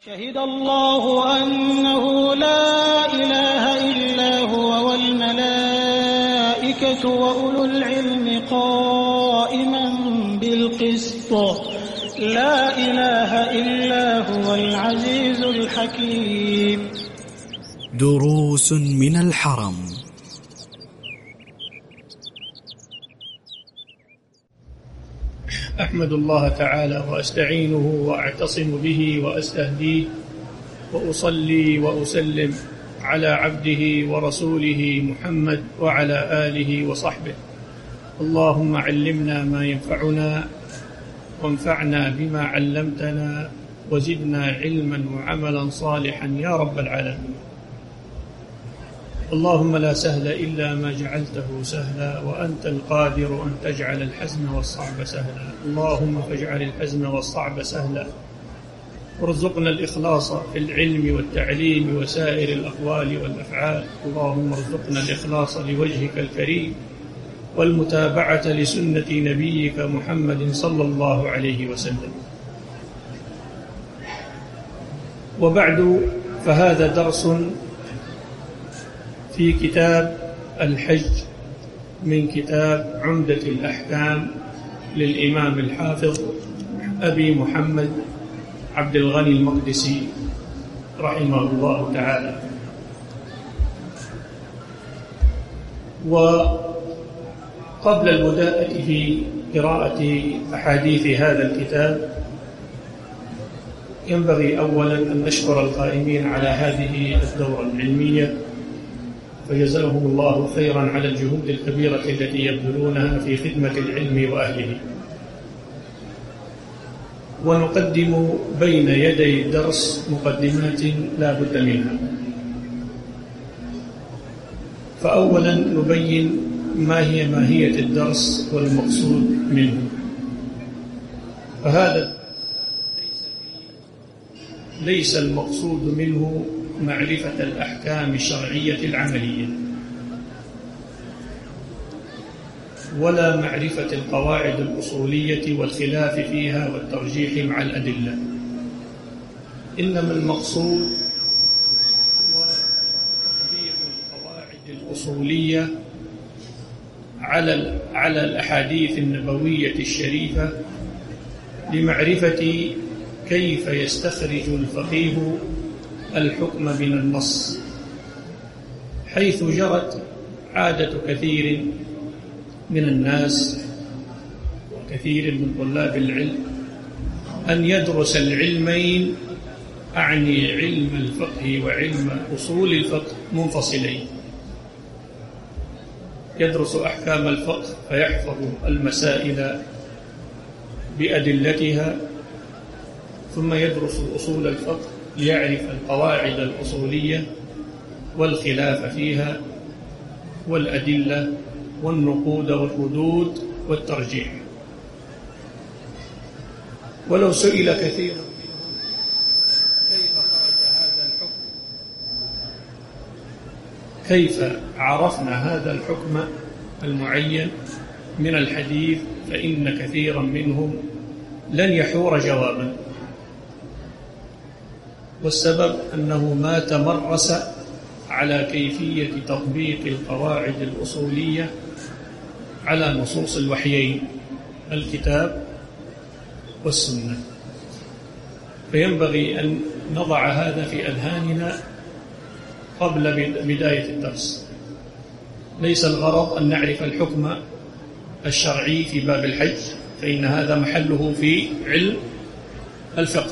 شهد الله أنه لا إله إلا هو والملائكة وأولو العلم قائما بالقسط لا إله إلا هو العزيز الحكيم. دروس من الحرم. أحمد الله تعالى وأستعينه وأعتصم به وأستهديه وأصلي وأسلم على عبده ورسوله محمد وعلى آله وصحبه. اللهم علمنا ما ينفعنا وانفعنا بما علمتنا وزدنا علما وعملا صالحا يا رب العالمين. اللهم لا سهل إلا ما جعلته سهلا وأنت القادر أن تجعل الحزن والصعب سهلا. اللهم فاجعل الحزن والصعب سهلا وارزقنا الإخلاص في العلم والتعليم وسائر الأقوال والأفعال. اللهم ارزقنا الإخلاص لوجهك الكريم والمتابعة لسنة نبيك محمد صلى الله عليه وسلم. وبعد، فهذا درس في كتاب الحج من كتاب عمدة الأحكام للإمام الحافظ أبي محمد عبد الغني المقدسي رحمه الله تعالى. وقبل البداءة في قراءة أحاديث هذا الكتاب ينبغي أولا أن نشكر القائمين على هذه الدورة العلمية فجزاهم الله خيرا على الجهود الكبيرة التي يبذلونها في خدمة العلم وأهله. ونقدم بين يدي الدرس مقدمات لا بد منها. فأولا نبين ما هي ماهية الدرس والمقصود منه. فهذا ليس المقصود منه معرفة الأحكام الشرعية العملية ولا معرفة القواعد الأصولية والخلاف فيها والترجيح مع الأدلة، إنما المقصود هو تطبيق القواعد الأصولية على الأحاديث النبوية الشريفة لمعرفة كيف يستخرج الفقيه الحكم من النص، حيث جرت عادة كثير من الناس وكثير من طلاب العلم أن يدرس العلمين، أعني علم الفقه وعلم أصول الفقه، منفصلين. يدرس أحكام الفقه فيحفظ المسائل بأدلتها، ثم يدرس أصول الفقه ليعرف القواعد الأصولية والخلاف فيها والأدلة والنقود والردود والترجيح. ولو سئل كثير منهم كيف خرج هذا الحكم، كيف عرفنا هذا الحكم المعين من الحديث، فإن كثيرا منهم لن يحور جوابا، والسبب أنه ما تمرس على كيفية تطبيق القواعد الأصولية على نصوص الوحيين الكتاب والسنة. فينبغي أن نضع هذا في أذهاننا قبل بداية الدرس. ليس الغرض أن نعرف الحكم الشرعي في باب الحج، فإن هذا محله في علم الفقه،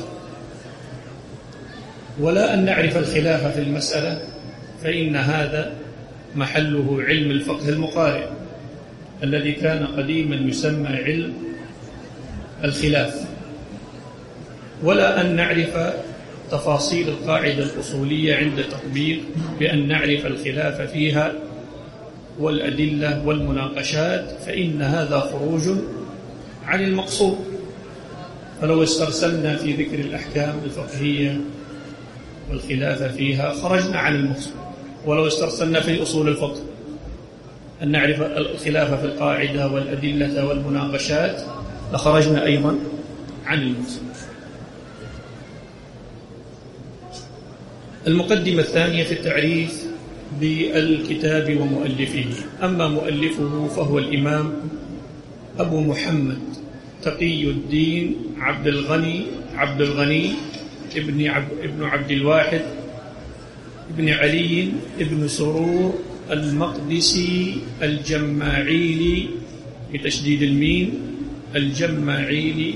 ولا أن نعرف الخلاف في المسألة، فإن هذا محله علم الفقه المقارن الذي كان قديما يسمى علم الخلاف، ولا أن نعرف تفاصيل القاعدة الأصولية عند تطبيق، بأن نعرف الخلاف فيها والأدلة والمناقشات، فإن هذا خروج عن المقصود. فلو استرسلنا في ذكر الأحكام الفقهية والخلاف فيها خرجنا عن المقصود، ولو استرسلنا في أصول الفقه أن نعرف الخلاف في القاعدة والأدلة المقدمة الثانية في التعريف بالكتاب ومؤلفه. أما مؤلفه فهو الإمام أبو محمد تقي الدين عبد الغني ابن عبد الواحد ابن علي ابن سرور المقدسي الجماعيلي بتشديد الميم الجماعيلي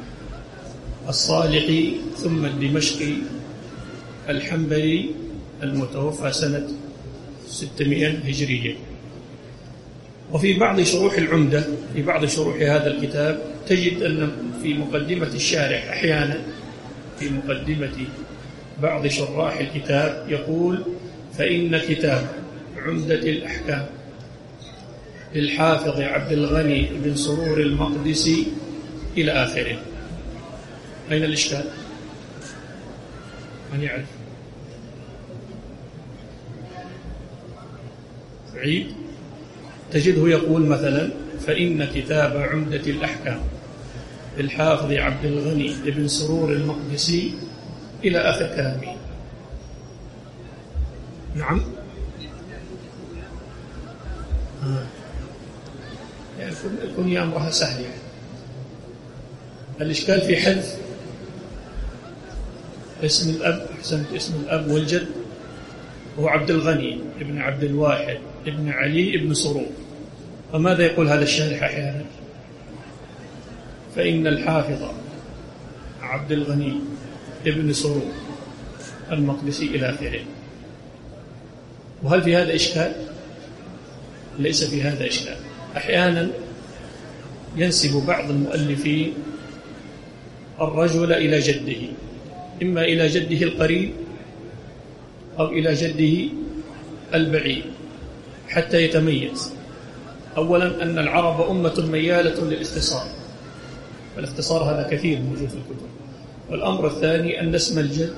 الصالحي ثم الدمشقي الحنبلي المتوفى سنة 600 هجرية. وفي بعض شروح العمدة، في بعض شروح هذا الكتاب تجد أن في مقدمة الشارح أحيانا في مقدمة بعض شراح الكتاب يقول: فإن كتاب عمدة الأحكام للحافظ عبد الغني بن سرور المقدسي إلى آخره. أين الإشكال؟ من يعرف؟ عيد تجده يقول مثلا: فإن كتاب عمدة الأحكام للحافظ عبد الغني بن سرور المقدسي إلى آخر كلامه. نعم، يعني الكنية أمرها سهل. يعني الإشكال في حذف اسم الأب. أحسنت، اسم الأب والجد هو عبد الغني ابن عبد الواحد ابن علي ابن سرور. فماذا يقول هذا الشارح أحيانا؟ فإن الحافظ عبد الغني ابن سرور المقدسي إلى آخره. وهل في هذا إشكال؟ ليس في هذا إشكال. أحيانا ينسب بعض المؤلفين الرجل إلى جده، إما إلى جده القريب أو إلى جده البعيد حتى يتميز. أولا أن العرب أمة ميالة للاختصار، والاختصار هذا كثير موجود في الكتب. والأمر الثاني أن اسم الجد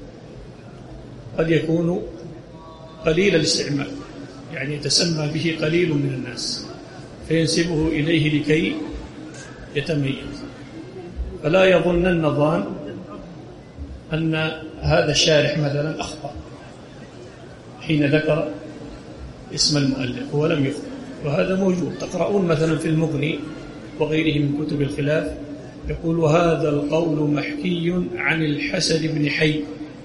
قد يكون قليل الاستعمال، يعني يتسمى به قليل من الناس فينسبه إليه لكي يتميز. فلا يظنن ظان أن هذا الشارح مثلا أخطأ حين ذكر اسم المؤلف، هو لم يخطئ، وهذا موجود. تقرؤون مثلا في المغني وغيره من كتب الخلاف يقول: وهذا القول محكي عن الحسن بن حي.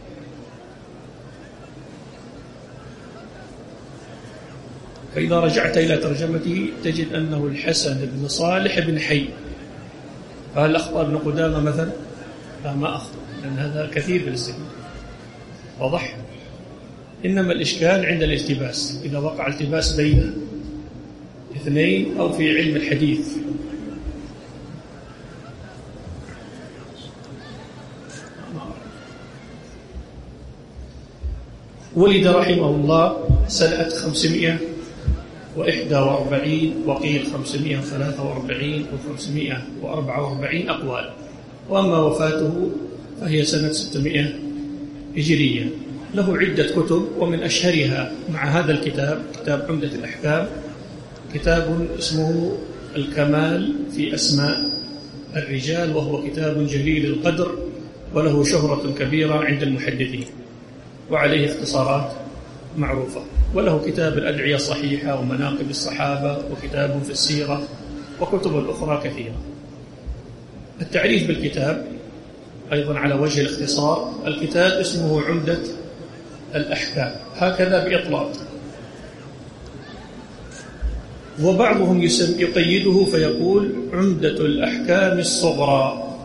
فإذا رجعت إلى ترجمته تجد أنه الحسن بن صالح بن حي. فهل أخطأ ابن قدامة مثلا؟ لا، ما أخطأ، لأن هذا كثير بالاستثناء. واضح؟ إنما الإشكال عند الالتباس، إذا وقع التباس بين اثنين أو في علم الحديث. ولد رحمه الله سنة 541 وقيل 543 و544 أقوال. وأما وفاته فهي سنة 600 هجرية. له عدة كتب، ومن أشهرها مع هذا الكتاب كتاب عمدة الأحكام كتاب اسمه الكمال في أسماء الرجال، وهو كتاب جليل القدر وله شهرة كبيرة عند المحدثين وعليه اختصارات معروفة. وله كتاب الأدعية الصحيحة ومناقب الصحابة وكتاب في السيرة وكتب أخرى كثيرة. التعريف بالكتاب أيضا على وجه الاختصار: الكتاب اسمه عمدة الأحكام، هكذا بإطلاق. وبعضهم يقيده فيقول: عمدة الأحكام الصغرى،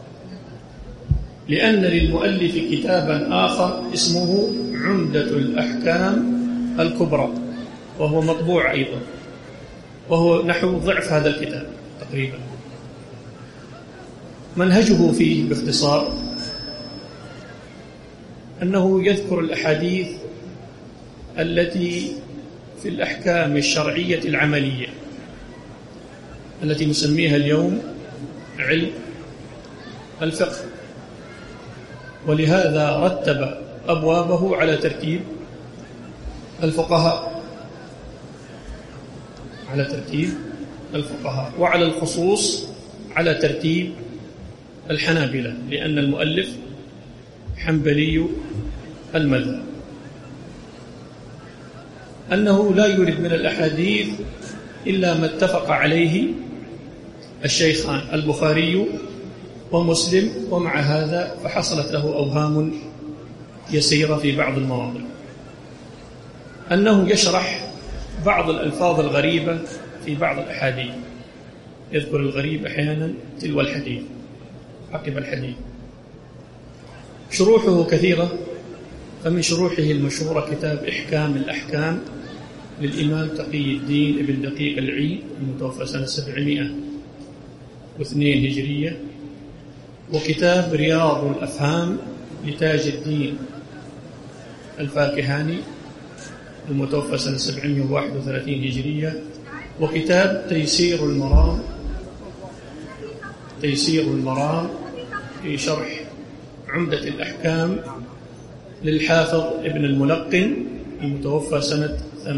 لأن للمؤلف كتابا آخر اسمه عمدة الأحكام الكبرى، وهو مطبوع أيضا، وهو نحو ضعف هذا الكتاب تقريبا. منهجه فيه باختصار أنه يذكر الأحاديث التي في الأحكام الشرعية العملية التي نسميها اليوم علم الفقه، ولهذا رتب أبوابه على ترتيب الفقهاء، وعلى الخصوص على ترتيب الحنابلة، لأن المؤلف حنبلي المذهب أنه لا يورد من الأحاديث إلا ما اتفق عليه الشيخان البخاري ومسلم، ومع هذا فحصلت له أوهام يسيرة في بعض المواضع، أنه يشرح بعض الألفاظ الغريبة في بعض الأحاديث، يذكر الغريب أحيانا تلو الحديث عقب الحديث. شروحه كثيرة، فمن شروحه المشهورة كتاب إحكام الأحكام للإمام تقي الدين ابن دقيق العيد المتوفى سنة 702 هجرية، وكتاب رياض الأفهام لتاج الدين الفاكهاني المتوفى سنة 731 هجرية، وكتاب تيسير المرام في شرح عمدة الأحكام للحافظ ابن الملقن المتوفى سنة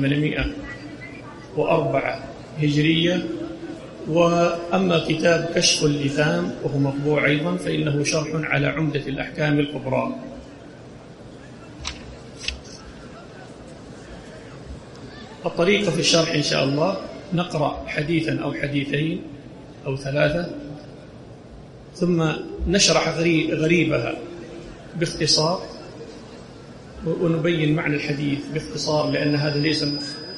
804 هجرية. وأما كتاب كشف اللثام وهو مطبوع أيضا فإنه شرح على عمدة الأحكام الكبرى. الطريقة في الشرح إن شاء الله نقرأ حديثا أو حديثين أو ثلاثة، ثم نشرح غريبها باختصار، ونبين معنى الحديث باختصار لأن هذا ليس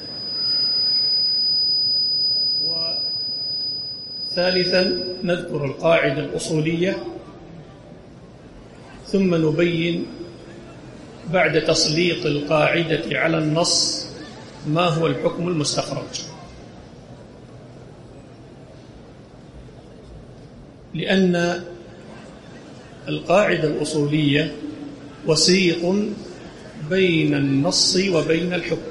ثالثا نذكر القاعدة الأصولية، ثم نبين بعد تسليط القاعدة على النص ما هو الحكم المستخرج، لأن القاعدة الأصولية وسيط بين النص وبين الحكم،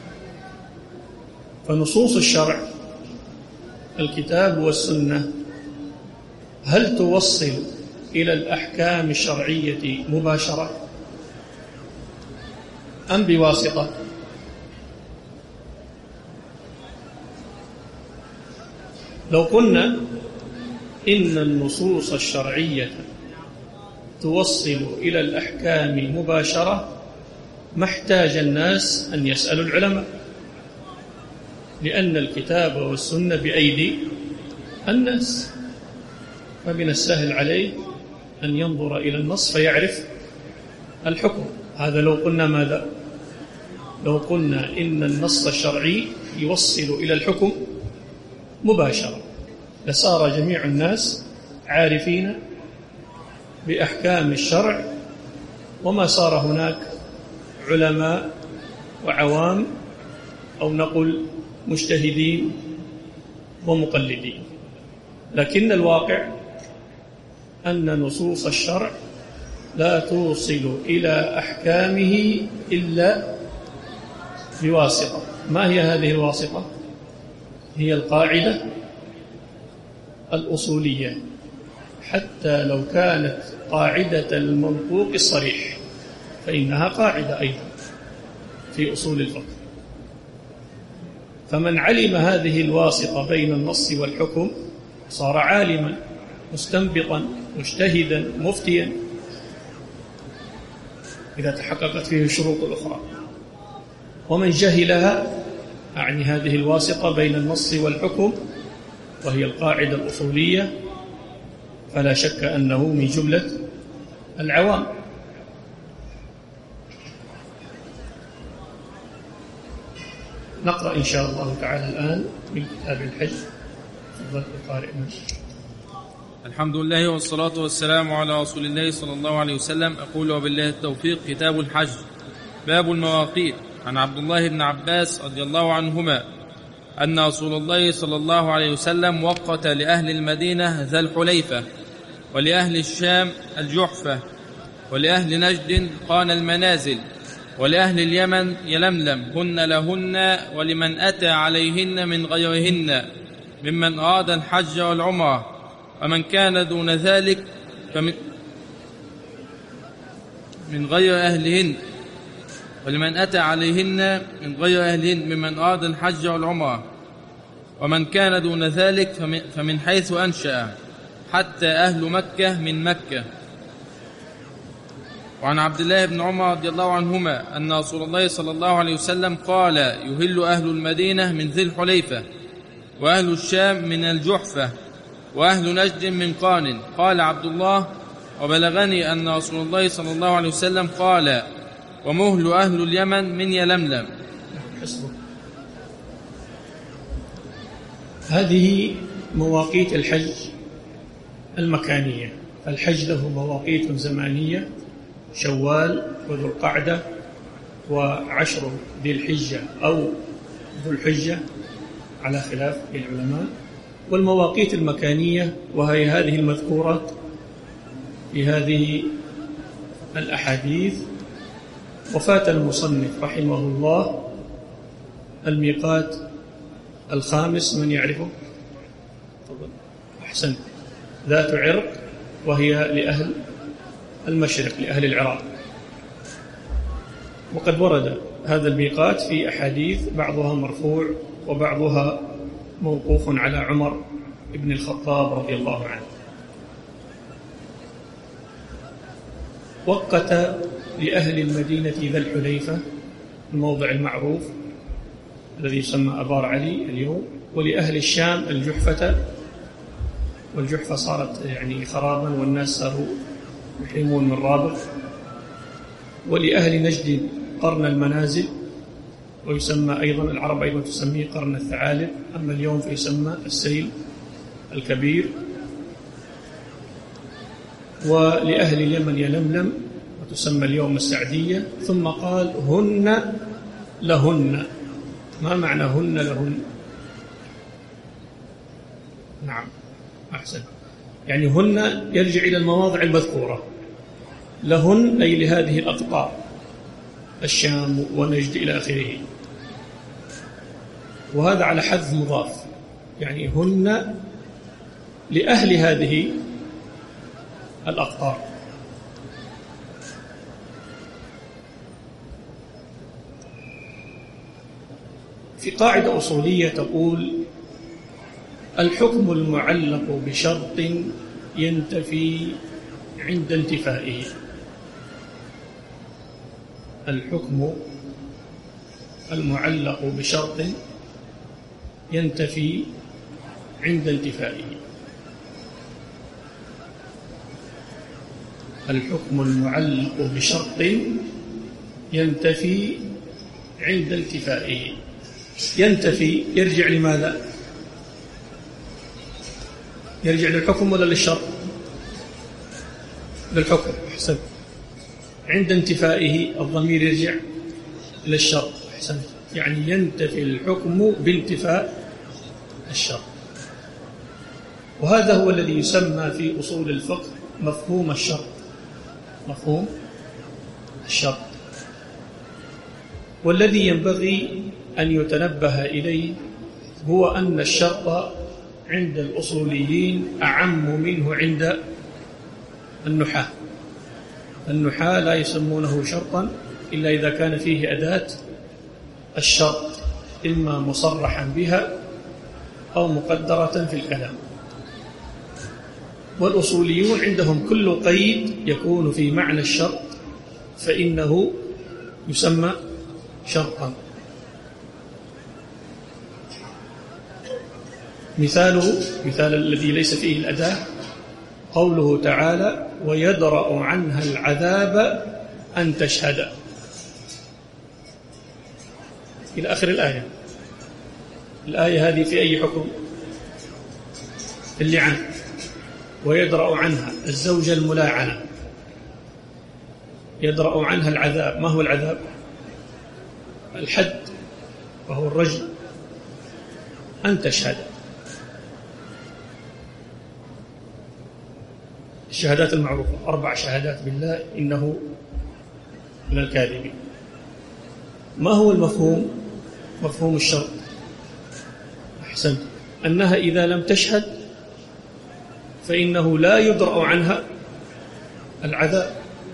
فنصوص الشرع الكتاب والسنة هل توصل إلى الأحكام الشرعية مباشرة أم بواسطة؟ لو قلنا إن النصوص الشرعية توصل إلى الأحكام مباشرة ما احتاج الناس أن يسألوا العلماء، لأن الكتاب والسنة بأيدي الناس، فمن السهل عليه أن ينظر إلى النص فيعرف الحكم. هذا لو قلنا ماذا؟ لو قلنا إن النص الشرعي يوصل إلى الحكم مباشرة لصار جميع الناس عارفين بأحكام الشرع، وما صار هناك علماء وعوام أو نقول مجتهدين ومقلدين. لكن الواقع أن نصوص الشرع لا توصل إلى أحكامه إلا بواسطة. ما هي هذه الواسطة؟ هي القاعدة الأصولية، حتى لو كانت قاعدة المنطوق الصريح فإنها قاعدة أيضا في أصول الفقه. فمن علم هذه الواسطة بين النص والحكم صار عالما مستنبطا مجتهدا مفتيا إذا تحققت فيه الشروط الأخرى. ومن جهلها، أعني هذه الواسطة بين النص والحكم وهي القاعدة الأصولية، فلا شك أنه من جملة العوام. نقرأ إن شاء الله تعالى الآن من كتاب الحج. تفضل القارئ. الحمد لله والصلاة والسلام على رسول الله صلى الله عليه وسلم. أقول وبالله التوفيق. كتاب الحج. باب المواقيت. عن عبد الله بن عباس رضي الله عنهما أن رسول الله صلى الله عليه وسلم وقت لأهل المدينة ذا الحليفة، ولأهل الشام الجحفة، ولأهل نجد قان المنازل، ولأهل اليمن يلملم، هن لهن ولمن أتى عليهن من غيرهن ممن أراد الحج والعمرة، ومن كان دون ذلك من غير أهلهن، ولمن أتى عليهن من غير أهلهن ممن أراد الحج والعمرة، ومن كان دون ذلك فمن حيث أنشأ، حتى أهل مكة من مكة. وعن عبد الله بن عمر رضي الله عنهما أن رسول الله صلى الله عليه وسلم قال: يهل أهل المدينة من ذي الحليفة، وأهل الشام من الجحفة، وأهل نجد من قان. قال عبد الله: وبلغني أن رسول الله صلى الله عليه وسلم قال: ومهل أهل اليمن من يلملم. هذه مواقيت الحج المكانية. الحج له مواقيت زمانية: شوال وذو القعدة وعشر ذي الحجة أو ذو الحجة على خلاف العلماء. والمواقيت المكانية وهي هذه المذكورة في هذه الأحاديث. وفات المصنف رحمه الله الميقات الخامس، من يعرفه؟ أحسن، ذات عرق، وهي لأهل المشرق، لأهل العراق. وقد ورد هذا الميقات في أحاديث بعضها مرفوع وبعضها موقوف على عمر بن الخطاب رضي الله عنه. وقت لأهل المدينة ذا الحليفة، الموضع المعروف الذي يسمى أبار علي اليوم، ولأهل الشام الجحفة، والجحفة صارت يعني خرابا والناس صاروا يحرمون من رابغ، ولأهل نجد قرن المنازل، ويسمى أيضا العرب أيضا تسميه قرن الثعالب، أما اليوم فيسمى السيل الكبير. ولأهل اليمن يلملم، وتسمى اليوم السعدية. ثم قال: هن لهن. ما معنى هن لهن؟ نعم، أحسن، يعني هن يرجع إلى المواضع المذكورة، لهن أي لهذه الأقطار، الشام ونجد إلى آخره. وهذا على حذف مضاف، يعني هن لأهل هذه الأقطار. في قاعدة أصولية تقول: الحكم المعلق بشرط ينتفي عند انتفائه. الحكم المعلق بشرط ينتفي عند انتفائه. الحكم المعلق بشرط ينتفي عند انتفائه. ينتفي يرجع لماذا؟ يرجع للحكم ولا للشرط؟ للحكم، أحسن. عند انتفائه الضمير يرجع للشرط، أحسن، يعني ينتفي الحكم بانتفاء الشرط. وهذا هو الذي يسمى في أصول الفقه مفهوم الشرط. مفهوم الشرط، والذي ينبغي أن يتنبه إليه هو أن الشرط عند الأصوليين أعم منه عند النحاة. النحاة لا يسمونه شرطا إلا إذا كان فيه أداة الشرط، إما مصرحا بها أو مقدرة في الكلام. والأصوليون عندهم كل قيد يكون في معنى الشرط فإنه يسمى شرطا. مثال الذي ليس فيه الأداة قوله تعالى: ويدرأ عنها العذاب أن تشهد، إلى آخر الآية. الآية هذه في أي حكم؟ في اللعان. ويدرأ عنها الزوجة الملاعنة، يدرأ عنها العذاب. ما هو العذاب؟ الحد، وهو الرجم، أن تشهد. الشهادات المعروفة 4 شهادات بالله إنه من الكاذبين. ما هو المفهوم؟ مفهوم الشرط، أحسن، أنها إذا لم تشهد فإنه لا يدرأ عنها العذاب.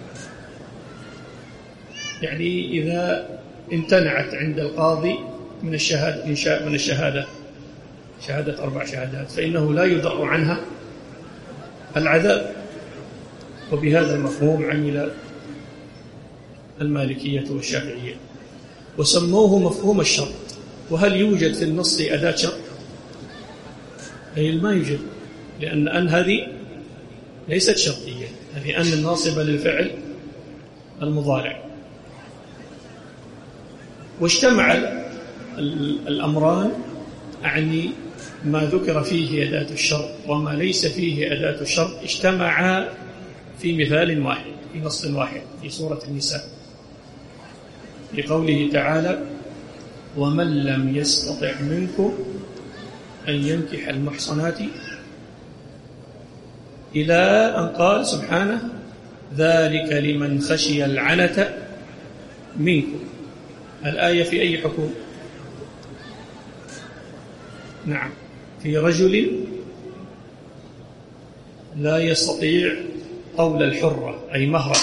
يعني إذا امتنعت عند القاضي من الشهادة شهادة 4 شهادات فإنه لا يدرأ عنها العذاب. وبهذا المفهوم عمل المالكية والشافعية، وسموه مفهوم الشرط. وهل يوجد في النص أداة شرط؟ أي ما يوجد، لأن أن هذه ليست شرطية، هذه أن الناصبة للفعل المضارع. واجتمع الأمران، أعني ما ذكر فيه أداة الشرط وما ليس فيه أداة الشرط، اجتمعا في مثال واحد، في نص واحد في سورة النساء، لقوله تعالى: ومن لم يستطع منكم أن ينكح المحصنات، إلى أن قال سبحانه: ذلك لمن خشي العنة منكم. الآية في أي حكم؟ نعم، في رجل لا يستطيع طول الحرة أي مهرة،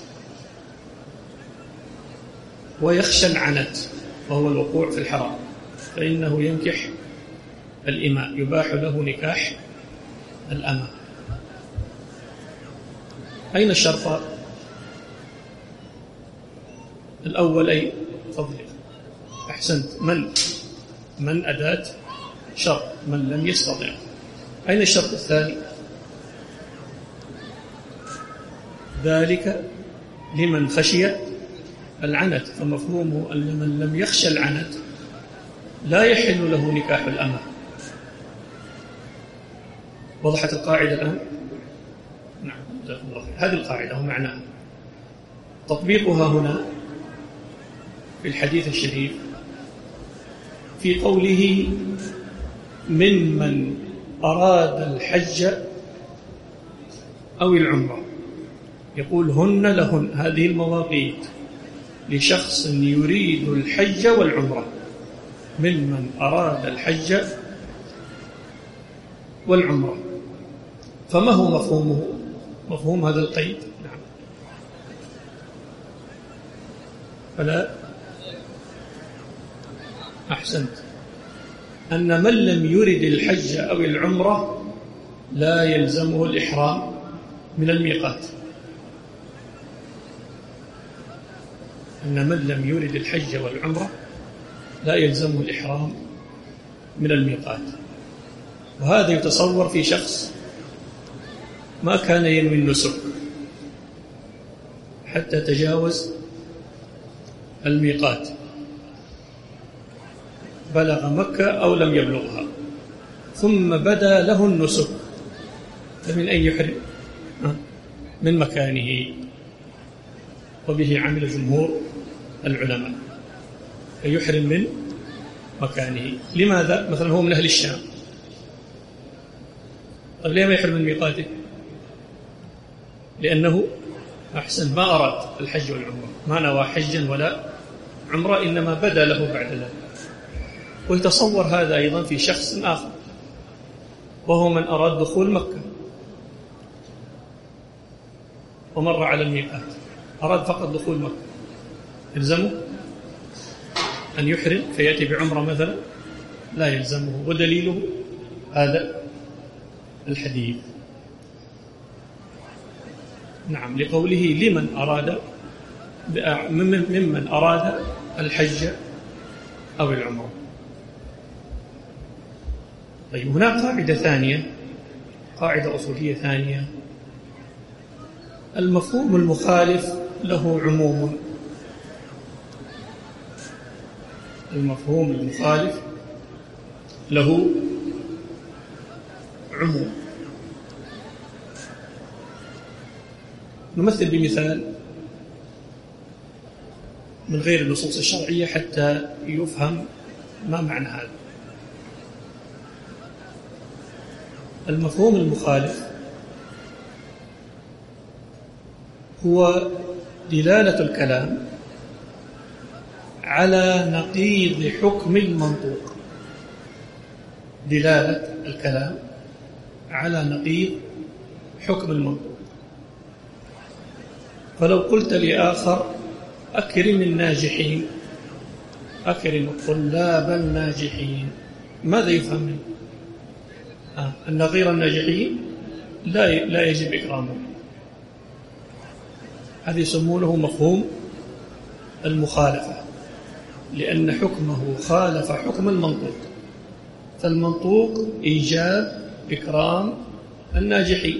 ويخشى العنت وهو الوقوع في الحرام، فإنه ينكح الإماء، يباح له نكاح الأمة. أين الشرط الأول؟ أي فضل أحسنت، من أداة شرط، من لم يستطع. أين الشرط الثاني؟ ذلك لمن خشي العنت، فمفهومه أن من لم يخشى العنت لا يحل له نكاح الأمة. وضحت القاعدة الآن؟ نعم، هذه القاعدة ومعناها. تطبيقها هنا في الحديث الشريف في قوله: ممن أراد الحج أو العمرة، يقول هن لهن، هذه المواقيت لشخص يريد الحج والعمرة، ممن أراد الحج والعمرة. فما هو مفهومه؟ مفهوم هذا القيد؟ نعم، فلا أحسنت، أن من لم يرد الحج أو العمرة لا يلزمه الإحرام من الميقات. أن من لم يرد الحج والعمرة لا يلزمه الإحرام من الميقات. وهذا يتصور في شخص ما كان ينوي النسك حتى تجاوز الميقات، بلغ مكة أو لم يبلغها، ثم بدا له النسك، فمن أين يحرم؟ من مكانه، وبه عمل جمهور العلماء، فيحرم من مكانه. لماذا؟ مثلا هو من أهل الشام، طيب ليه ما يحرم من ميقاته؟ لأنه أحسن ما أراد الحج والعمرة، ما نوى حجا ولا عمرة، إنما بدا له بعد ذلك. ويتصور هذا أيضا في شخص آخر، وهو من أراد دخول مكة ومر على الميقات، أراد فقط دخول مكة، يلزمه أن يحرم فيأتي بعمرة مثلا؟ لا يلزمه. ودليله هذا الحديث، نعم، لقوله لمن أراد، ممن أراد الحج أو العمرة. طيب، هناك قاعدة ثانية، قاعدة أصولية ثانية: المفهوم المخالف له عموم. المفهوم المخالف له عموم. نمثل بمثال من غير النصوص الشرعية حتى يفهم ما معنى هذا. المفهوم المخالف هو دلالة الكلام على نقيض حكم المنطوق. دلالة الكلام على نقيض حكم المنطوق. فلو قلت لآخر: أكرم الناجحين، أكرم الطلاب الناجحين، ماذا يفهم منه؟ أن غير الناجحين لا يجب إكرامهم. هذا يسمونه مفهوم المخالفة، لأن حكمه خالف حكم المنطوق، فالمنطوق إيجاب إكرام الناجحين،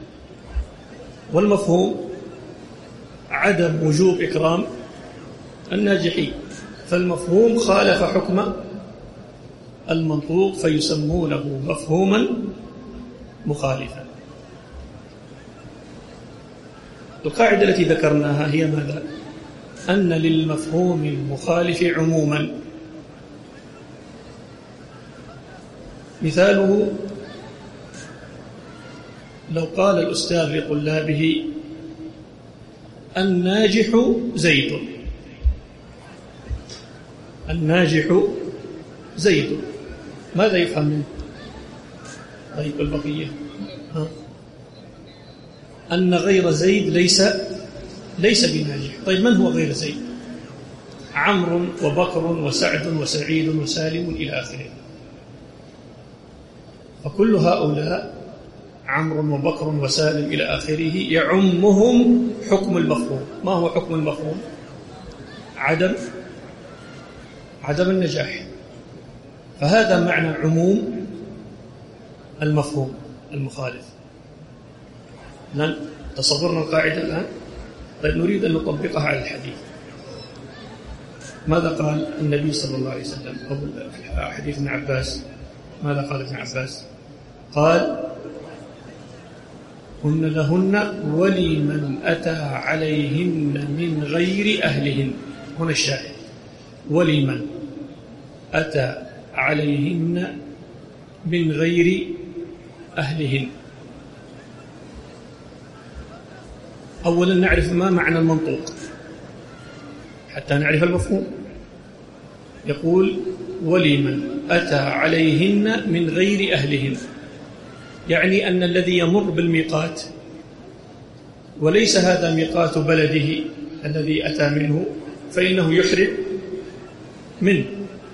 والمفهوم عدم وجوب إكرام الناجحين، فالمفهوم خالف حكم المنطوق فيسمونه مفهوما مخالفا. القاعدة التي ذكرناها هي ماذا؟ أن للمفهوم المخالف عموما. مثاله لو قال الأستاذ لطلابه الناجح زيد، الناجح زيد، ماذا يفهم منه؟ طيب البقية أن غير زيد ليس بناجح. طيب من هو غير زيد؟ عمرو وبكر وسعد وسعيد وسالم إلى آخره، فكل هؤلاء عمرو وبكر وسالم إلى آخره يعمهم حكم المفهوم. ما هو حكم المفهوم؟ عدم النجاح. فهذا معنى عموم المفهوم المخالف. لن تصورنا القاعدة الآن؟ طيب نريد أن نطبقها على الحديث. ماذا قال النبي صلى الله عليه وسلم قبل حديث ابن عباس؟ ماذا قال ابن عباس؟ قال هن لهن ولمن أتى عليهن من غير أهلهن. هنا الشاهد، ولمن أتى عليهن من غير أهلهن. أولا نعرف ما معنى المنطوق حتى نعرف المفهوم. يقول ولمن أتى عليهن من غير أهلهن، يعني أن الذي يمر بالميقات وليس هذا ميقات بلده الذي أتى منه فإنه يحرم منه.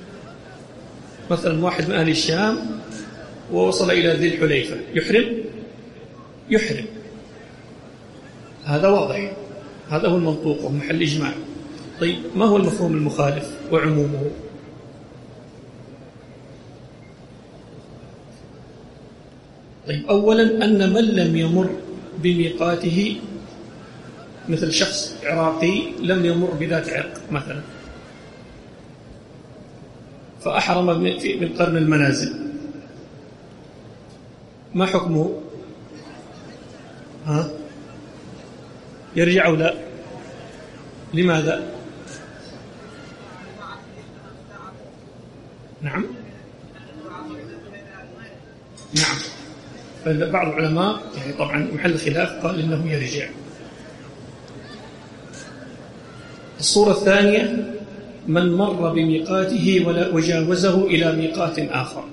مثلا واحد من أهل الشام ووصل إلى ذي الحليفة يحرم. هذا واضح، هذا هو المنطوق ومحل إجماع. طيب ما هو المفهوم المخالف وعمومه؟ طيب أولا أن من لم يمر بميقاته، مثل شخص عراقي لم يمر بذات عرق مثلا فأحرم من قرن المنازل، ما حكمه؟ يرجع أو لا؟ لماذا؟ نعم بعض العلماء يعني طبعا محل خلاف قال إنه يرجع. الصورة الثانية من مر بميقاته وجاوزه إلى ميقات آخر،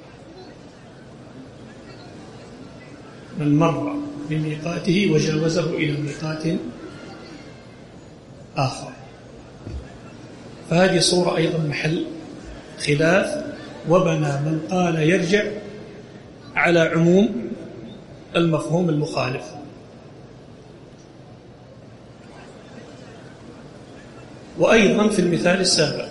من مر بميقاته وجاوزه إلى ميقات آخر، فهذه صورة أيضا محل خلاف، وبنى من قال يرجع على عموم المفهوم المخالف. وأيضا في المثال السابق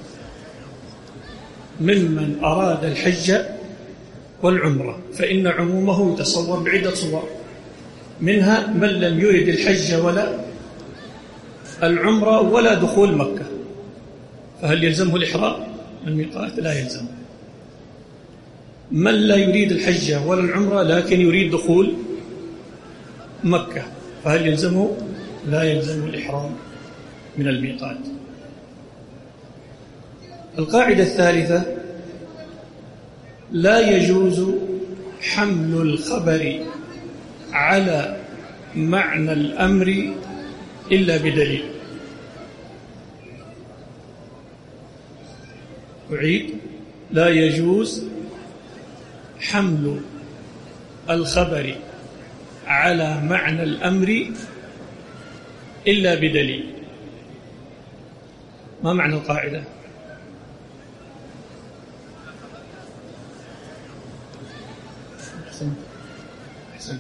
ممن أراد الحج والعمرة فإن عمومه يتصور بعدة صور، منها من لم يرد الحج ولا العمرة ولا دخول مكة، فهل يلزمه الإحرام من الميقات؟ لا يلزمه. من لا يريد الحج ولا العمرة لكن يريد دخول مكة، فهل يلزمه؟ لا يلزمه الإحرام من الميقات. القاعدة الثالثة لا يجوز حمل الخبر على معنى الأمر إلا بدليل. أعيد، لا يجوز حمل الخبر على معنى الأمر إلا بدليل. ما معنى القاعدة؟ أحسن.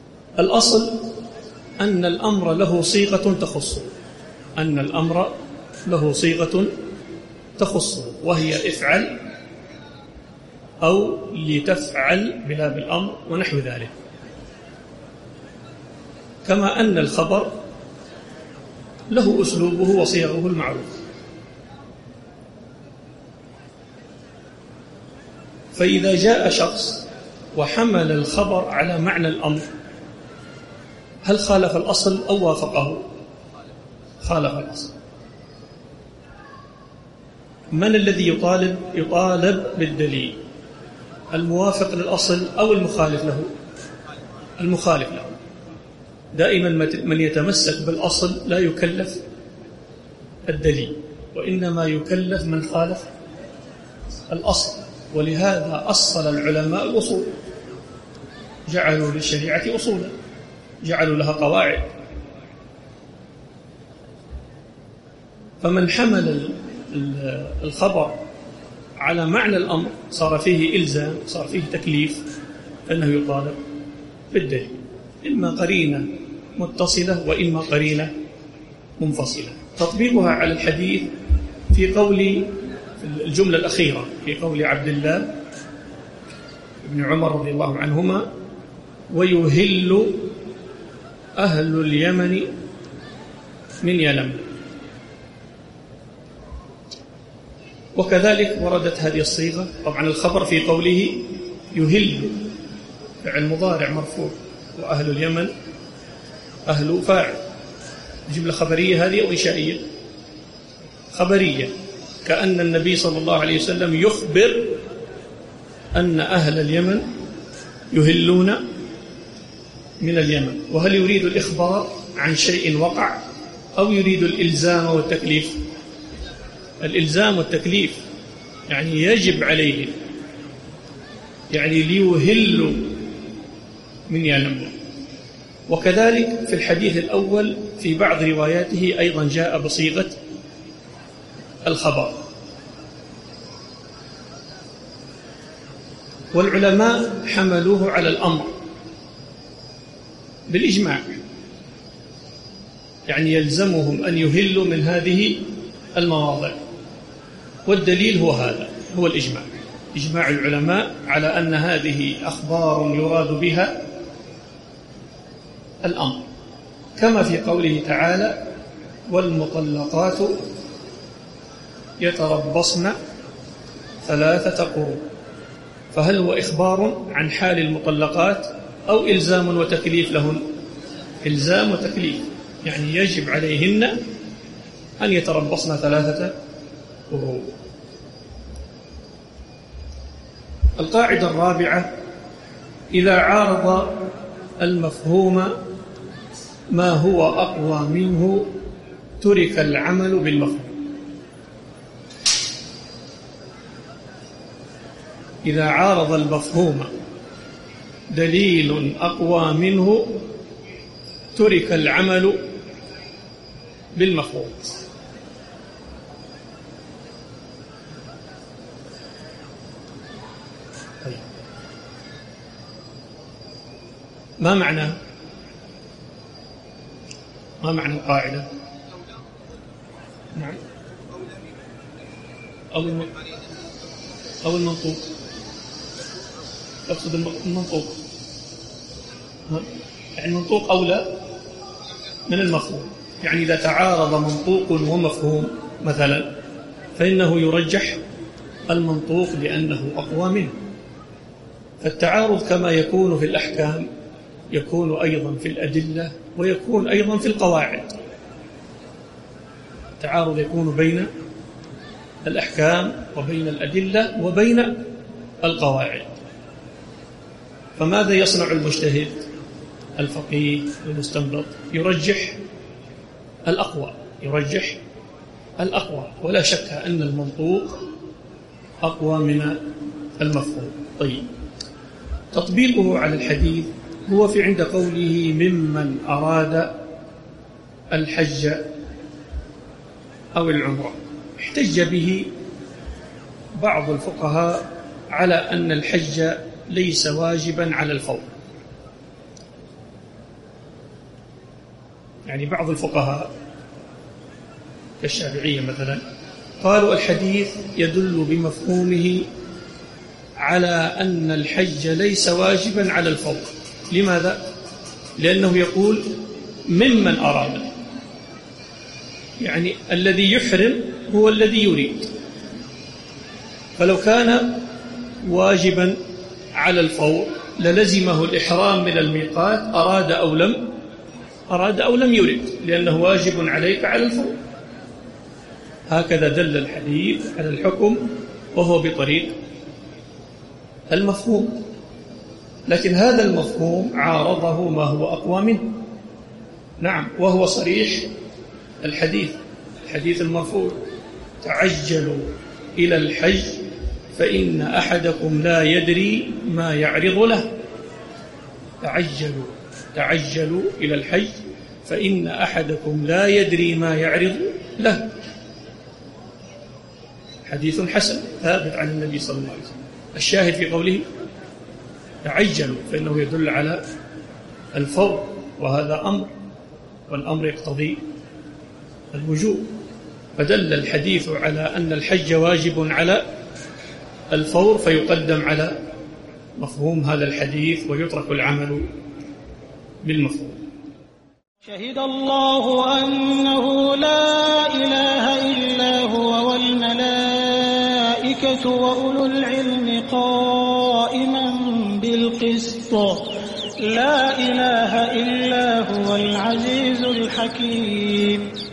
الأصل أن الأمر له صيغة تخصه، أن الأمر له صيغة تخصه، وهي افعل أو لتفعل بلا بالأمر ونحو ذلك. كما أن الخبر له أسلوبه وصيغه المعروف. فإذا جاء شخص وحمل الخبر على معنى الأمر، هل خالف الأصل أو وافقه؟ خالف الأصل. من الذي يطالب بالدليل؟ الموافق للأصل أو المخالف له؟ المخالف له. دائما من يتمسك بالأصل لا يكلف الدليل، وإنما يكلف من خالف الأصل. ولهذا أصل العلماء الأصول، جعلوا للشريعة أصولا، جعلوا لها قواعد. فمن حمل الخبر على معنى الأمر صار فيه إلزام، صار فيه تكليف، فإنه يطالب بالدليل، إما قرينة متصلة وإما قرينة منفصلة. تطبيقها على الحديث في قول الجملة الأخيرة، في قول عبد الله بن عمر رضي الله عنهما: ويهل أهل اليمن من يلملم. وكذلك وردت هذه الصيغة. طبعا الخبر في قوله يهل فعل مضارع مرفوع، وأهل اليمن أهل فاعل، جملة خبرية هذه أو إنشائية؟ خبرية، كأن النبي صلى الله عليه وسلم يخبر أن أهل اليمن يهلون من اليمن. وهل يريد الإخبار عن شيء وقع أو يريد الإلزام والتكليف؟ الإلزام والتكليف، يعني يجب عليه، يعني ليهلوا من يلملم. وكذلك في الحديث الأول في بعض رواياته أيضا جاء بصيغة الخبر. والعلماء حملوه على الأمر بالإجماع، يعني يلزمهم أن يهلوا من هذه المواضع، والدليل هو هذا، هو الإجماع، إجماع العلماء على أن هذه أخبار يراد بها الأمر، كما في قوله تعالى: والمطلقات يتربصن 3 قروء. فهل هو إخبار عن حال المطلقات أو إلزام وتكليف لهن؟ إلزام وتكليف، يعني يجب عليهن أن يتربصن 3 قروء. القاعدة الرابعة: إذا عارض المفهوم ما هو أقوى منه ترك العمل بالمفهوم. إذا عارض المفهوم دليل أقوى منه ترك العمل بالمفهوم. ما معنى القاعدة؟ نعم. أو المنطوق. تقصد المنطوق، يعني المنطوق أولى من المفهوم. يعني إذا تعارض منطوق ومفهوم مثلا فإنه يرجح المنطوق لأنه أقوى منه. فالتعارض كما يكون في الأحكام يكون أيضا في الأدلة ويكون أيضا في القواعد. التعارض يكون بين الأحكام وبين الأدلة وبين القواعد. فماذا يصنع المجتهد الفقيه المستنبط؟ يرجح الأقوى، ولا شك أن المنطوق أقوى من المفهوم. طيب، تطبيقه على الحديث هو في عند قوله ممن أراد الحج أو العمرة. احتج به بعض الفقهاء على أن الحج ليس واجبا على الفور. يعني بعض الفقهاء كالشافعية مثلا، قالوا الحديث يدل بمفهومه على أن الحج ليس واجبا على الفور. لماذا؟ لأنه يقول ممن أراد، يعني الذي يحرم هو الذي يريد. فلو كان واجبا على الفور للزمه الإحرام من الميقات أراد أو لم يرد، لأنه واجب عليك على الفور. هكذا دل الحديث على الحكم، وهو بطريق المفهوم. لكن هذا المفهوم عارضه ما هو أقوى منه، نعم، وهو صريح الحديث المرفوع: تعجلوا إلى الحج فإن أحدكم لا يدري ما يعرض له. تعجلوا إلى الحج فإن أحدكم لا يدري ما يعرض له. حديث حسن ثابت عن النبي صلى الله عليه وسلم. الشاهد في قوله تعجلوا فإنه يدل على الفور، وهذا أمر، والأمر يقتضي الوجوب. فدل الحديث على أن الحج واجب على الفور، فيقدم على مفهوم هذا الحديث ويترك العمل بالمفهوم. شهد الله أنه لا إله إلا هو والملائكة وأولو العلم قائما بالقسط لا إله إلا هو العزيز الحكيم.